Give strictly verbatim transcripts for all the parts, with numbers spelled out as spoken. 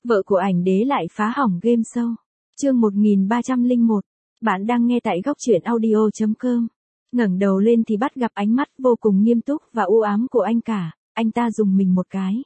Vợ của ảnh đế lại phá hỏng game show. Chương một nghìn ba trăm lẻ một. Bạn đang nghe tại góc truyện audio chấm com. Ngẩng đầu lên thì bắt gặp ánh mắt vô cùng nghiêm túc và u ám của anh cả, anh ta rùng mình một cái.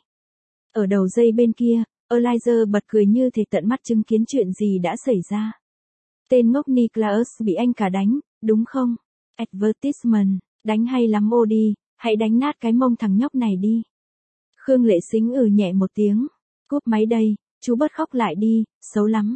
Ở đầu dây bên kia, Eliza bật cười như thể tận mắt chứng kiến chuyện gì đã xảy ra. Tên ngốc Nicholas bị anh cả đánh, đúng không? Advertisement, đánh hay lắm ô đi, hãy đánh nát cái mông thằng nhóc này đi. Khương Lệ Sính ừ nhẹ một tiếng. Cúp máy đây, chú bớt khóc lại đi, xấu lắm.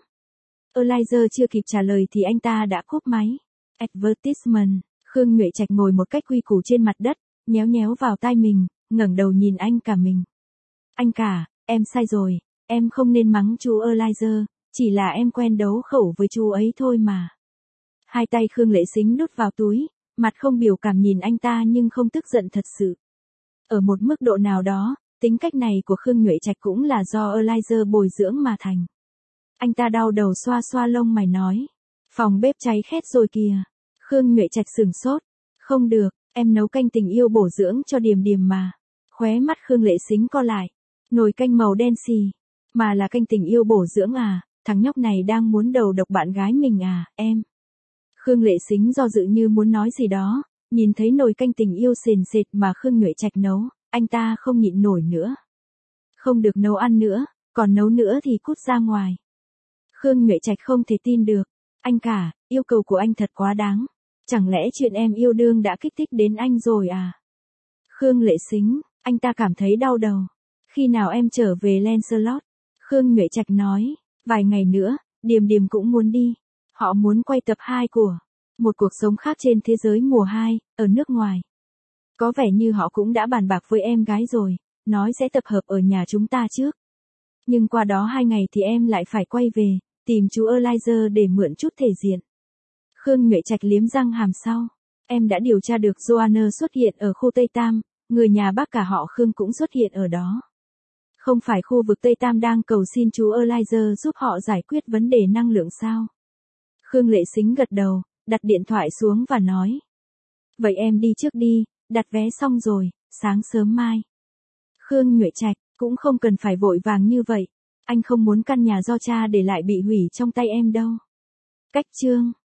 Eliza chưa kịp trả lời thì anh ta đã cúp máy. Advertisement, Khương Nhuệ Trạch ngồi một cách quy củ trên mặt đất, nhéo nhéo vào tai mình, ngẩng đầu nhìn anh cả mình. Anh cả, em sai rồi, em không nên mắng chú Eliza, chỉ là em quen đấu khẩu với chú ấy thôi mà. Hai tay Khương Lệ Sính đút vào túi, mặt không biểu cảm nhìn anh ta nhưng không tức giận thật sự. Ở một mức độ nào đó, tính cách này của Khương Nhuệ Trạch cũng là do Eliza bồi dưỡng mà thành. Anh ta đau đầu xoa xoa lông mày nói. Phòng bếp cháy khét rồi kìa. Khương Nhuệ Trạch sửng sốt. Không được, em nấu canh tình yêu bổ dưỡng cho Điềm Điềm mà. Khóe mắt Khương Lệ Sính co lại. Nồi canh màu đen xì. Mà là canh tình yêu bổ dưỡng à, thằng nhóc này đang muốn đầu độc bạn gái mình à, em. Khương Lệ Sính do dự như muốn nói gì đó, nhìn thấy nồi canh tình yêu sền sệt mà Khương Nhuệ Trạch nấu, anh ta không nhịn nổi nữa. Không được nấu ăn nữa, còn nấu nữa thì cút ra ngoài. Khương Nhuệ Trạch không thể tin được. Anh cả, yêu cầu của anh thật quá đáng. Chẳng lẽ chuyện em yêu đương đã kích thích đến anh rồi à? Khương Lệ Sính, anh ta cảm thấy đau đầu. Khi nào em trở về Lancelot? Khương Nhuệ Trạch nói, vài ngày nữa, Điềm Điềm cũng muốn đi. Họ muốn quay tập hai của Một Cuộc Sống Khác Trên Thế Giới mùa hai, ở nước ngoài. Có vẻ như họ cũng đã bàn bạc với em gái rồi, nói sẽ tập hợp ở nhà chúng ta trước. Nhưng qua đó hai ngày thì em lại phải quay về, tìm chú Eliza để mượn chút thể diện. Khương Nhuệ Trạch liếm răng hàm sau. Em đã điều tra được Joanna xuất hiện ở khu Tây Tam, người nhà bác cả họ Khương cũng xuất hiện ở đó. Không phải khu vực Tây Tam đang cầu xin chú Eliza giúp họ giải quyết vấn đề năng lượng sao? Khương Lệ Sính gật đầu, đặt điện thoại xuống và nói. Vậy em đi trước đi, đặt vé xong rồi, sáng sớm mai. Khương Nhuệ Trạch, cũng không cần phải vội vàng như vậy. Anh không muốn căn nhà do cha để lại bị hủy trong tay em đâu. Cách chương